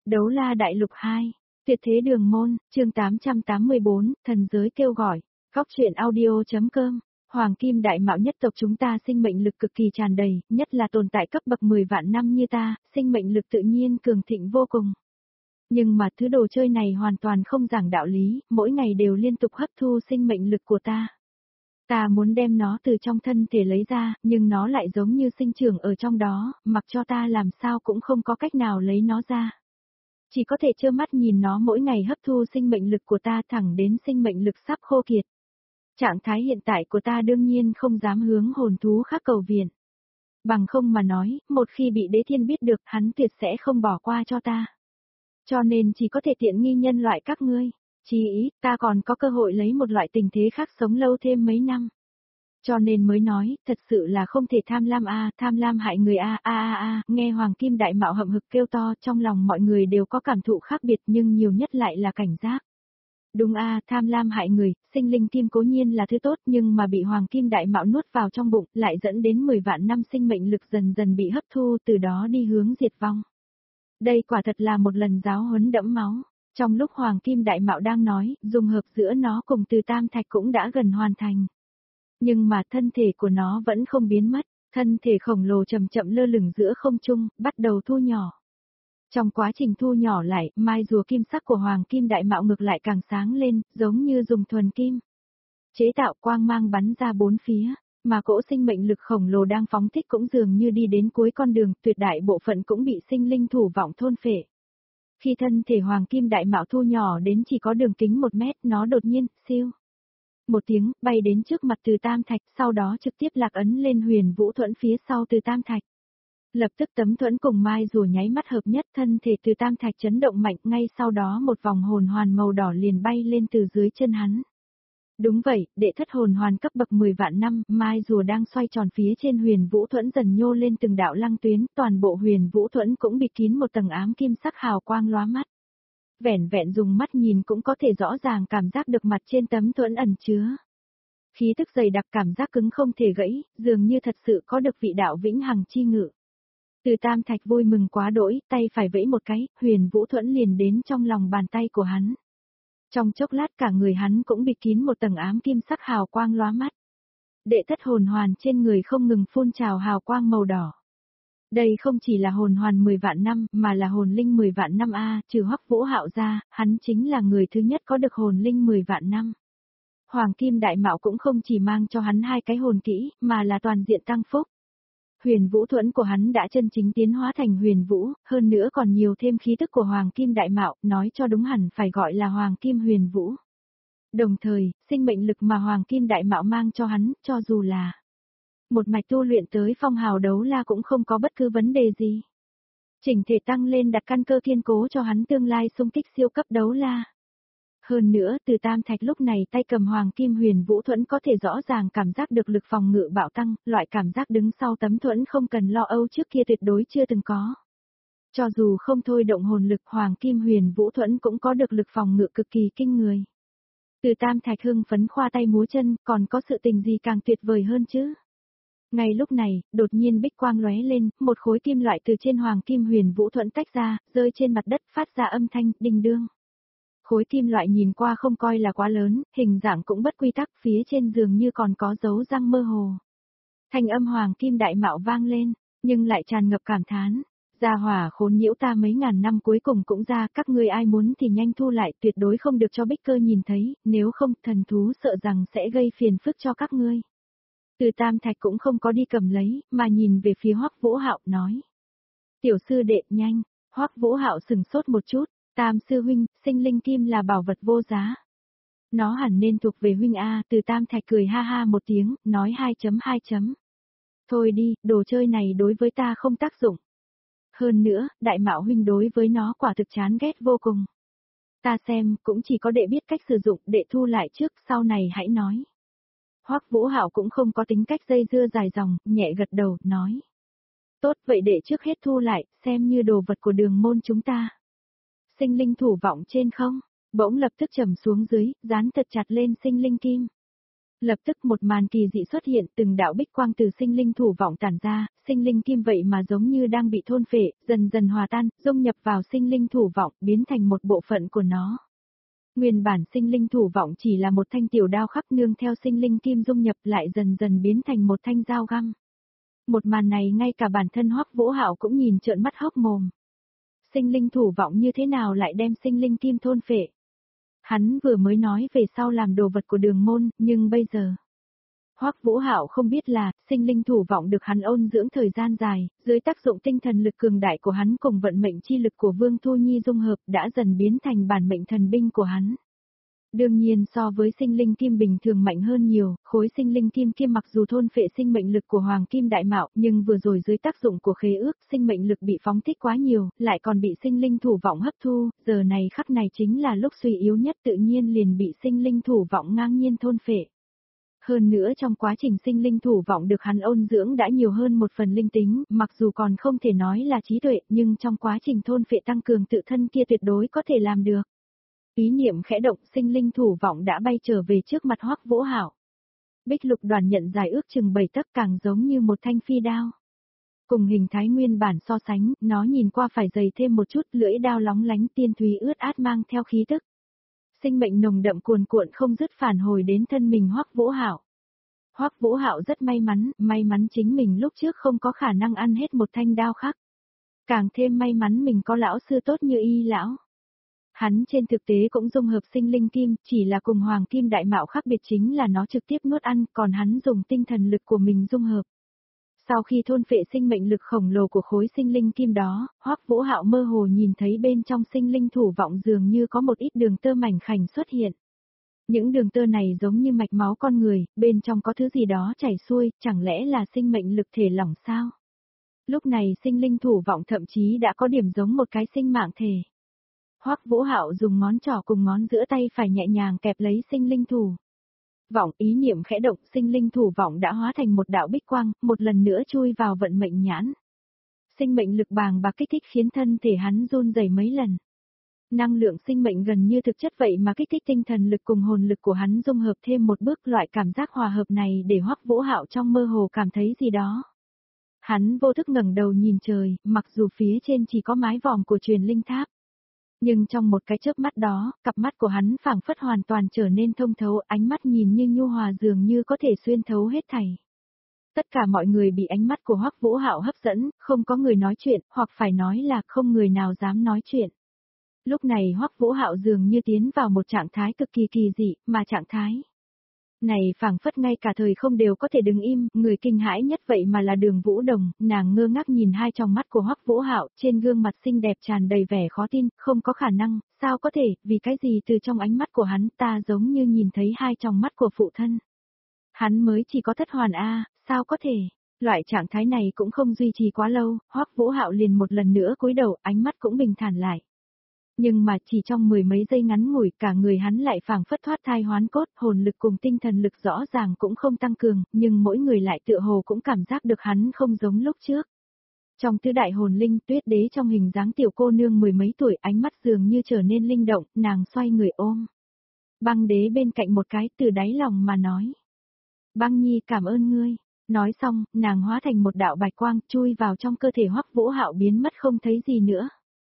Đấu la đại lục 2, tuyệt thế đường môn, chương 884, thần giới kêu gọi, góc truyện audio.com. Hoàng kim đại mạo nhất tộc chúng ta sinh mệnh lực cực kỳ tràn đầy, nhất là tồn tại cấp bậc 10 vạn năm như ta, sinh mệnh lực tự nhiên cường thịnh vô cùng. Nhưng mà thứ đồ chơi này hoàn toàn không giảng đạo lý, mỗi ngày đều liên tục hấp thu sinh mệnh lực của ta. Ta muốn đem nó từ trong thân thể lấy ra, nhưng nó lại giống như sinh trưởng ở trong đó, mặc cho ta làm sao cũng không có cách nào lấy nó ra. Chỉ có thể trơ mắt nhìn nó mỗi ngày hấp thu sinh mệnh lực của ta thẳng đến sinh mệnh lực sắp khô kiệt. Trạng thái hiện tại của ta đương nhiên không dám hướng hồn thú khác cầu viện. Bằng không mà nói, một khi bị đế thiên biết được hắn tuyệt sẽ không bỏ qua cho ta. Cho nên chỉ có thể tiện nghi nhân loại các ngươi. Chỉ ý, ta còn có cơ hội lấy một loại tình thế khác sống lâu thêm mấy năm. Cho nên mới nói, thật sự là không thể tham lam tham lam hại người nghe Hoàng Kim Đại Mạo hậm hực kêu to, trong lòng mọi người đều có cảm thụ khác biệt nhưng nhiều nhất lại là cảnh giác. Đúng tham lam hại người, sinh linh kim cố nhiên là thứ tốt nhưng mà bị Hoàng Kim Đại Mạo nuốt vào trong bụng lại dẫn đến 10 vạn năm sinh mệnh lực dần dần bị hấp thu từ đó đi hướng diệt vong. Đây quả thật là một lần giáo huấn đẫm máu. Trong lúc Hoàng Kim Đại Mạo đang nói, dung hợp giữa nó cùng Từ Tam Thạch cũng đã gần hoàn thành. Nhưng mà thân thể của nó vẫn không biến mất, thân thể khổng lồ chậm chậm lơ lửng giữa không trung, bắt đầu thu nhỏ. Trong quá trình thu nhỏ lại, mai rùa kim sắc của Hoàng Kim Đại Mạo ngược lại càng sáng lên, giống như dùng thuần kim. Chế tạo quang mang bắn ra bốn phía, mà cỗ sinh mệnh lực khổng lồ đang phóng thích cũng dường như đi đến cuối con đường, tuyệt đại bộ phận cũng bị sinh linh thủ vọng thôn phệ. Khi thân thể Hoàng Kim Đại Mạo thu nhỏ đến chỉ có đường kính 1 mét, nó đột nhiên, siêu. Một tiếng, bay đến trước mặt Từ Tam Thạch, sau đó trực tiếp lạc ấn lên Huyền Vũ Thuẫn phía sau Từ Tam Thạch. Lập tức tấm thuẫn cùng mai rùa nháy mắt hợp nhất, thân thể Từ Tam Thạch chấn động mạnh, ngay sau đó một vòng hồn hoàn màu đỏ liền bay lên từ dưới chân hắn. Đúng vậy, đệ thất hồn hoàn cấp bậc 10 vạn năm, mai rùa đang xoay tròn phía trên Huyền Vũ Thuẫn dần nhô lên từng đạo lăng tuyến, toàn bộ Huyền Vũ Thuẫn cũng bịt kín một tầng ám kim sắc hào quang lóa mắt. Vẻn vẹn dùng mắt nhìn cũng có thể rõ ràng cảm giác được mặt trên tấm thuẫn ẩn chứa. Khí tức dày đặc, cảm giác cứng không thể gãy, dường như thật sự có được vị đạo vĩnh hằng chi ngự. Từ Tam Thạch vui mừng quá đỗi, tay phải vẫy một cái, Huyền Vũ Thuẫn liền đến trong lòng bàn tay của hắn. Trong chốc lát cả người hắn cũng bịt kín một tầng ám kim sắc hào quang lóa mắt. Đệ thất hồn hoàn trên người không ngừng phun trào hào quang màu đỏ. Đây không chỉ là hồn hoàn 10 vạn năm, mà là hồn linh 10 vạn năm trừ Hoắc Vũ Hạo ra, hắn chính là người thứ nhất có được hồn linh 10 vạn năm. Hoàng Kim Đại Mạo cũng không chỉ mang cho hắn 2 cái hồn kỹ, mà là toàn diện tăng phúc. Huyền Vũ Thuẫn của hắn đã chân chính tiến hóa thành Huyền Vũ, hơn nữa còn nhiều thêm khí tức của Hoàng Kim Đại Mạo, nói cho đúng hẳn phải gọi là Hoàng Kim Huyền Vũ. Đồng thời, sinh mệnh lực mà Hoàng Kim Đại Mạo mang cho hắn, cho dù là một mạch tu luyện tới phong hào đấu la cũng không có bất cứ vấn đề gì. Chỉnh thể tăng lên đặt căn cơ kiên cố cho hắn tương lai xung kích siêu cấp đấu la. Hơn nữa, Từ Tam Thạch lúc này tay cầm Hoàng Kim Huyền Vũ Thuẫn có thể rõ ràng cảm giác được lực phòng ngự bạo tăng, loại cảm giác đứng sau tấm thuẫn không cần lo âu trước kia tuyệt đối chưa từng có. Cho dù không thôi động hồn lực, Hoàng Kim Huyền Vũ Thuẫn cũng có được lực phòng ngự cực kỳ kinh người. Từ Tam Thạch hưng phấn khoa tay múa chân, còn có sự tình gì càng tuyệt vời hơn chứ? Ngay lúc này, đột nhiên bích quang lóe lên, một khối kim loại từ trên Hoàng Kim Huyền Vũ Thuẫn tách ra, rơi trên mặt đất phát ra âm thanh, đinh đương. Khối kim loại nhìn qua không coi là quá lớn, hình dạng cũng bất quy tắc, phía trên giường như còn có dấu răng mơ hồ. Thanh âm Hoàng Kim Đại Mạo vang lên, nhưng lại tràn ngập cảm thán. Gia hỏa khốn nhiễu ta mấy ngàn năm cuối cùng cũng ra, các ngươi ai muốn thì nhanh thu lại, tuyệt đối không được cho Bích Cơ nhìn thấy, nếu không thần thú sợ rằng sẽ gây phiền phức cho các ngươi. Từ Tam Thạch cũng không có đi cầm lấy, mà nhìn về phía Hoắc Vũ Hạo nói. Tiểu sư đệ nhanh, Hoắc Vũ Hạo sừng sốt một chút, Tam sư huynh, sinh linh kim là bảo vật vô giá. Nó hẳn nên thuộc về huynh Từ Tam Thạch cười ha ha một tiếng, nói 2.2. Thôi đi, đồ chơi này đối với ta không tác dụng. Hơn nữa, Đại Mạo huynh đối với nó quả thực chán ghét vô cùng. Ta xem, cũng chỉ có đệ biết cách sử dụng, đệ thu lại trước, sau này hãy nói. Hoắc Vũ Hạo cũng không có tính cách dây dưa dài dòng, nhẹ gật đầu, nói. Tốt, vậy đệ trước hết thu lại, xem như đồ vật của đường môn chúng ta. Sinh linh thủ vọng trên không, bỗng lập tức trầm xuống dưới, dán thật chặt lên sinh linh kim. Lập tức một màn kỳ dị xuất hiện, từng đạo bích quang từ sinh linh thủ vọng tản ra, sinh linh kim vậy mà giống như đang bị thôn phệ, dần dần hòa tan, dung nhập vào sinh linh thủ vọng, biến thành một bộ phận của nó. Nguyên bản sinh linh thủ vọng chỉ là một thanh tiểu đao khắc nương theo sinh linh kim dung nhập lại dần dần biến thành một thanh dao găm. Một màn này ngay cả bản thân Hoắc Vũ Hạo cũng nhìn trợn mắt hốc mồm. Sinh linh thủ vọng như thế nào lại đem sinh linh kim thôn phệ? Hắn vừa mới nói về sau làm đồ vật của Đường Môn, nhưng bây giờ Hoắc Vũ Hạo không biết là, sinh linh thủ vọng được hắn ôn dưỡng thời gian dài, dưới tác dụng tinh thần lực cường đại của hắn cùng vận mệnh chi lực của Vương Thu Nhi dung hợp đã dần biến thành bản mệnh thần binh của hắn. Đương nhiên so với sinh linh kim bình thường mạnh hơn nhiều, khối sinh linh kim kia mặc dù thôn phệ sinh mệnh lực của Hoàng Kim Đại Mạo, nhưng vừa rồi dưới tác dụng của khế ước, sinh mệnh lực bị phóng thích quá nhiều, lại còn bị sinh linh thủ vọng hấp thu, giờ này khắc này chính là lúc suy yếu nhất tự nhiên liền bị sinh linh thủ vọng ngang nhiên thôn phệ. Hơn nữa trong quá trình sinh linh thủ vọng được hắn ôn dưỡng đã nhiều hơn một phần linh tính, mặc dù còn không thể nói là trí tuệ, nhưng trong quá trình thôn phệ tăng cường tự thân kia tuyệt đối có thể làm được. Ý niệm khẽ động, sinh linh thủ vọng đã bay trở về trước mặt Hoắc Vũ Hạo. Bích lục đoàn nhận dài ước chừng 7 tấc càng giống như một thanh phi đao. Cùng hình thái nguyên bản so sánh, nó nhìn qua phải dày thêm một chút, lưỡi đao lóng lánh tiên thúy ướt át mang theo khí tức. Sinh mệnh nồng đậm cuồn cuộn không dứt phản hồi đến thân mình Hoắc Vũ Hạo. Hoắc Vũ Hạo rất may mắn chính mình lúc trước không có khả năng ăn hết một thanh đao khắc. Càng thêm may mắn mình có lão sư tốt như Y lão. Hắn trên thực tế cũng dung hợp sinh linh kim, chỉ là cùng Hoàng Kim Đại Mạo khác biệt chính là nó trực tiếp nuốt ăn, còn hắn dùng tinh thần lực của mình dung hợp. Sau khi thôn phệ sinh mệnh lực khổng lồ của khối sinh linh kim đó, Hoắc Vũ Hạo mơ hồ nhìn thấy bên trong sinh linh thủ vọng dường như có một ít đường tơ mảnh khảnh xuất hiện. Những đường tơ này giống như mạch máu con người, bên trong có thứ gì đó chảy xuôi, chẳng lẽ là sinh mệnh lực thể lỏng sao? Lúc này sinh linh thủ vọng thậm chí đã có điểm giống một cái sinh mạng thể. Hoắc Vũ Hạo dùng ngón trỏ cùng ngón giữa tay phải nhẹ nhàng kẹp lấy sinh linh thủ vọng, ý niệm khẽ động, sinh linh thủ vọng đã hóa thành một đạo bích quang, một lần nữa chui vào vận mệnh nhãn. Sinh mệnh lực bàng bạc kích thích khiến thân thể hắn run rẩy mấy lần. Năng lượng sinh mệnh gần như thực chất vậy mà kích thích tinh thần lực cùng hồn lực của hắn dung hợp thêm một bước, loại cảm giác hòa hợp này để Hoắc Vũ Hạo trong mơ hồ cảm thấy gì đó. Hắn vô thức ngẩng đầu nhìn trời, mặc dù phía trên chỉ có mái vòm của truyền linh tháp. Nhưng trong một cái chớp mắt đó, cặp mắt của hắn phảng phất hoàn toàn trở nên thông thấu, ánh mắt nhìn như nhu hòa dường như có thể xuyên thấu hết thảy. Tất cả mọi người bị ánh mắt của Hoắc Vũ Hạo hấp dẫn, không có người nói chuyện, hoặc phải nói là không người nào dám nói chuyện. Lúc này Hoắc Vũ Hạo dường như tiến vào một trạng thái cực kỳ kỳ dị, mà trạng thái này phảng phất ngay cả thời không đều có thể đứng im, người kinh hãi nhất vậy mà là Đường Vũ Đồng, nàng ngơ ngác nhìn hai tròng mắt của Hoắc Vũ Hạo, trên gương mặt xinh đẹp tràn đầy vẻ khó tin, không có khả năng, sao có thể, vì cái gì từ trong ánh mắt của hắn ta giống như nhìn thấy hai tròng mắt của phụ thân. Hắn mới chỉ có thất hoàn a, sao có thể? Loại trạng thái này cũng không duy trì quá lâu, Hoắc Vũ Hạo liền một lần nữa cúi đầu, ánh mắt cũng bình thản lại. Nhưng mà chỉ trong mười mấy giây ngắn ngủi cả người hắn lại phảng phất thoát thai hoán cốt, hồn lực cùng tinh thần lực rõ ràng cũng không tăng cường, nhưng mỗi người lại tựa hồ cũng cảm giác được hắn không giống lúc trước. Trong tứ đại hồn linh, Tuyết Đế trong hình dáng tiểu cô nương mười mấy tuổi, ánh mắt dường như trở nên linh động, nàng xoay người ôm Băng Đế bên cạnh một cái, từ đáy lòng mà nói. Băng Nhi cảm ơn ngươi. Nói xong, nàng hóa thành một đạo bạch quang, chui vào trong cơ thể Hoắc Vũ Hạo biến mất không thấy gì nữa.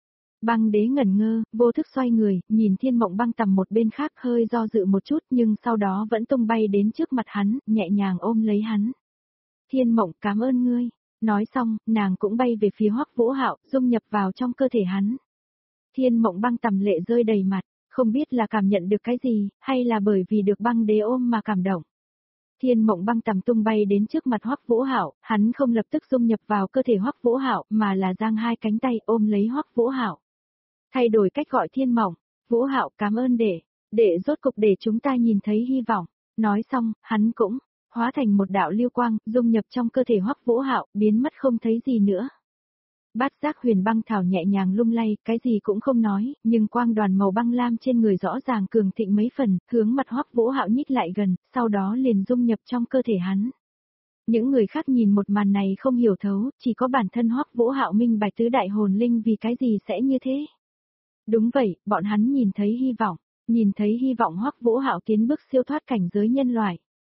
Băng Đế ngẩn ngơ, vô thức xoay người, nhìn Thiên Mộng Băng tầm một bên khác hơi do dự một chút nhưng sau đó vẫn tung bay đến trước mặt hắn, nhẹ nhàng ôm lấy hắn. Thiên Mộng cảm ơn ngươi. Nói xong, nàng cũng bay về phía Hoắc Vũ Hạo, dung nhập vào trong cơ thể hắn. Thiên Mộng Băng tầm lệ rơi đầy mặt, không biết là cảm nhận được cái gì, hay là bởi vì được Băng Đế ôm mà cảm động. Thiên Mộng Băng tầm tung bay đến trước mặt Hoắc Vũ Hạo, hắn không lập tức dung nhập vào cơ thể Hoắc Vũ Hạo, mà là giang hai cánh tay ôm lấy Hoắc Vũ Hạo. Thay đổi cách gọi Thiên Mộng, Vũ Hạo cảm ơn đệ rốt cục để chúng ta nhìn thấy hy vọng. Nói xong, hắn cũng hóa thành một đạo lưu quang, dung nhập trong cơ thể Hoắc Vũ Hạo, biến mất không thấy gì nữa. Bát Giác Huyền Băng Thảo nhẹ nhàng lung lay, cái gì cũng không nói, nhưng quang đoàn màu băng lam trên người rõ ràng cường thịnh mấy phần, hướng mặt Hoắc Vũ Hạo nhích lại gần, sau đó liền dung nhập trong cơ thể hắn. Những người khác nhìn một màn này không hiểu thấu, chỉ có bản thân Hoắc Vũ Hạo minh bạch tứ đại hồn linh vì cái gì sẽ như thế. Đúng vậy, bọn hắn nhìn thấy hy vọng Hoắc Vũ Hạo tiến bước siêu thoát cảnh giới nhân loại.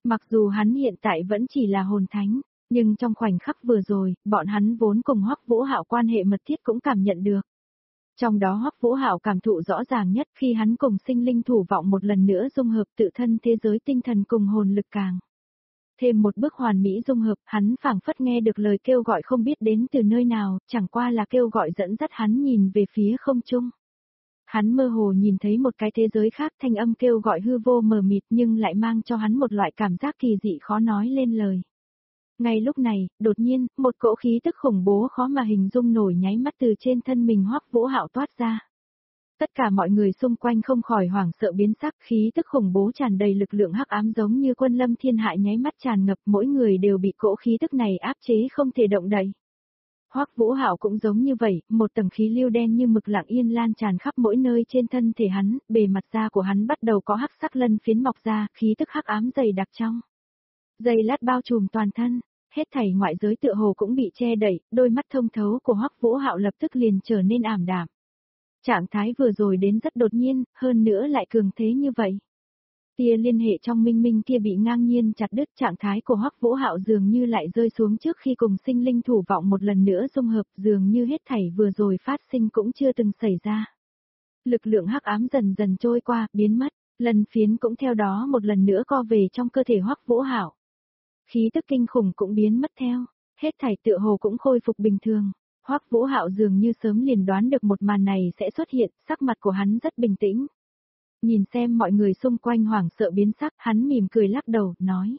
Mặc dù hắn hiện tại vẫn chỉ là hồn thánh, nhưng trong khoảnh khắc vừa rồi, bọn hắn vốn cùng Hoắc Vũ Hạo quan hệ mật thiết cũng cảm nhận được. Trong đó Hoắc Vũ Hạo cảm thụ rõ ràng nhất khi hắn cùng sinh linh thủ vọng một lần nữa dung hợp tự thân thế giới tinh thần cùng hồn lực càng. Thêm một bước hoàn mỹ dung hợp, hắn phảng phất nghe được lời kêu gọi không biết đến từ nơi nào, chẳng qua là kêu gọi dẫn dắt hắn nhìn về phía không trung. Hắn mơ hồ nhìn thấy một cái thế giới khác, thanh âm kêu gọi hư vô mờ mịt nhưng lại mang cho hắn một loại cảm giác kỳ dị khó nói lên lời. Ngay lúc này, đột nhiên, một cỗ khí tức khủng bố khó mà hình dung nổi nháy mắt từ trên thân mình Hoắc Vũ Hạo toát ra. Tất cả mọi người xung quanh không khỏi hoảng sợ biến sắc, khí tức khủng bố tràn đầy lực lượng hắc ám giống như quân lâm thiên hạ nháy mắt tràn ngập, mỗi người đều bị cỗ khí tức này áp chế không thể động đậy. Hoắc Vũ Hạo cũng giống như vậy, một tầng khí lưu đen như mực lặng yên lan tràn khắp mỗi nơi trên thân thể hắn, bề mặt da của hắn bắt đầu có hắc sắc lân phiến mọc ra, khí tức hắc ám dày đặc trong. Dày lát bao trùm toàn thân, hết thảy ngoại giới tựa hồ cũng bị che đậy, đôi mắt thông thấu của Hoắc Vũ Hạo lập tức liền trở nên ảm đạm. Trạng thái vừa rồi đến rất đột nhiên, hơn nữa lại cường thế như vậy. Tia liên hệ trong minh minh kia bị ngang nhiên chặt đứt, trạng thái của Hoắc Vũ Hạo dường như lại rơi xuống trước khi cùng sinh linh thủ vọng một lần nữa dung hợp, dường như hết thảy vừa rồi phát sinh cũng chưa từng xảy ra. Lực lượng hắc ám dần dần trôi qua, biến mất, lần phiến cũng theo đó một lần nữa co về trong cơ thể Hoắc Vũ Hạo. Khí tức kinh khủng cũng biến mất theo, hết thảy tựa hồ cũng khôi phục bình thường. Hoắc Vũ Hạo dường như sớm liền đoán được một màn này sẽ xuất hiện, sắc mặt của hắn rất bình tĩnh. Nhìn xem mọi người xung quanh hoảng sợ biến sắc, hắn mỉm cười lắc đầu, nói.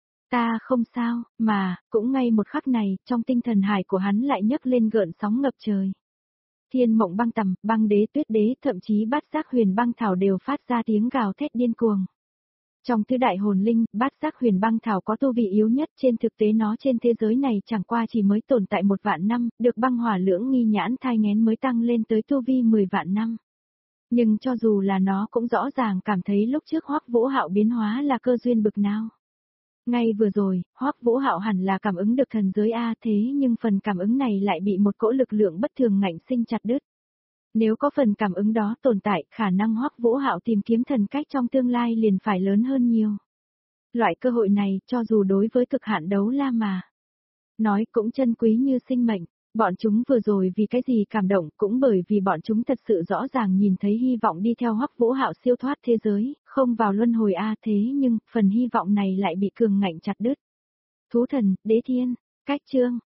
Ta không sao, mà, cũng ngay một khắc này, trong tinh thần hải của hắn lại nhấc lên gợn sóng ngập trời. Thiên mộng băng tầm, băng đế tuyết đế, thậm chí bát giác huyền băng thảo đều phát ra tiếng gào thét điên cuồng. Trong tứ đại hồn linh, bát giác huyền băng thảo có tu vị yếu nhất, trên thực tế nó trên thế giới này chẳng qua chỉ mới tồn tại 1 vạn năm, được băng hỏa lưỡng nghi nhãn thai nghén mới tăng lên tới tu vi 10 vạn năm. Nhưng cho dù là nó cũng rõ ràng cảm thấy lúc trước Hoắc Vũ Hạo biến hóa là cơ duyên bực nào. Ngay vừa rồi, Hoắc Vũ Hạo hẳn là cảm ứng được thần giới A, thế nhưng phần cảm ứng này lại bị một cỗ lực lượng bất thường ngạnh sinh chặt đứt. Nếu có phần cảm ứng đó tồn tại, khả năng Hoắc Vũ Hạo tìm kiếm thần cách trong tương lai liền phải lớn hơn nhiều. Loại cơ hội này, cho dù đối với cực hạn đấu la mà nói cũng chân quý như sinh mệnh. Bọn chúng vừa rồi vì cái gì cảm động, cũng bởi vì bọn chúng thật sự rõ ràng nhìn thấy hy vọng đi theo Hoắc Vũ Hạo siêu thoát thế giới, không vào luân hồi A, thế nhưng, phần hy vọng này lại bị cường ngạnh chặt đứt. Thú thần, đế thiên, cách chương.